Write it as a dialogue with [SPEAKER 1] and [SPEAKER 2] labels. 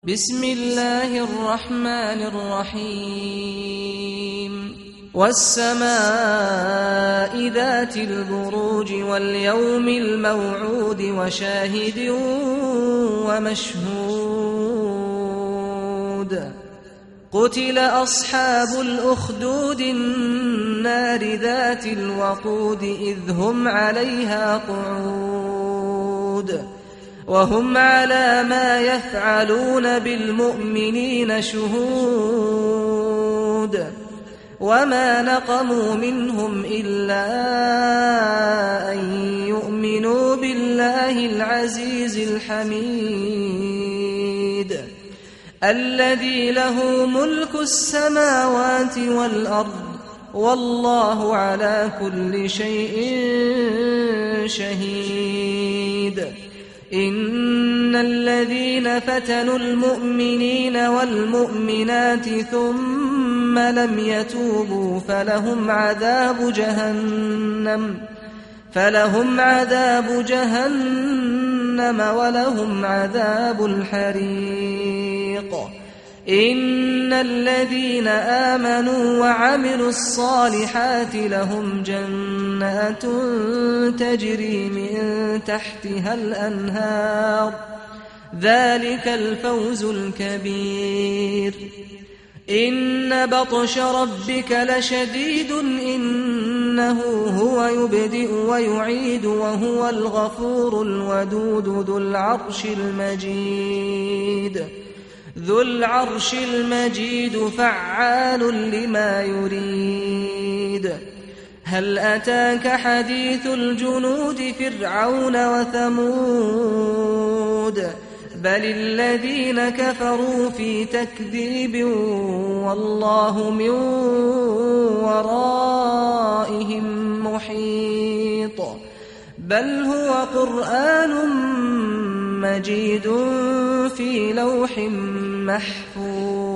[SPEAKER 1] بسم الله الرحمن الرحيم والسماء ذات البروج واليوم الموعود وشاهد ومشهود قتل أصحاب الأخدود النار ذات الوقود إذ هم عليها قعود وهم على ما يفعلون بالمؤمنين شهود وما نقموا منهم إلا أن يؤمنوا بالله العزيز الحميد الذي له ملك السماوات والأرض والله على كل شيء شهيد إن الذين فتنوا المؤمنين والمؤمنات ثم لم يتوبوا فلهم عذاب جهنم ولهم عذاب الحريق إن الذين آمنوا وعملوا الصالحات لهم جنات تجري من تحتها الأنهار ذلك الفوز الكبير إن بطش ربك لشديد إنه هو يبدئ ويعيد وهو الغفور الودود ذو العرش المجيد فعال لما يريد هل أتاك حديث الجنود فرعون وثمود بل الذين كفروا في تكذيب والله من ورائهم محيط بل هو قرآن مجيد في لوح محفوظ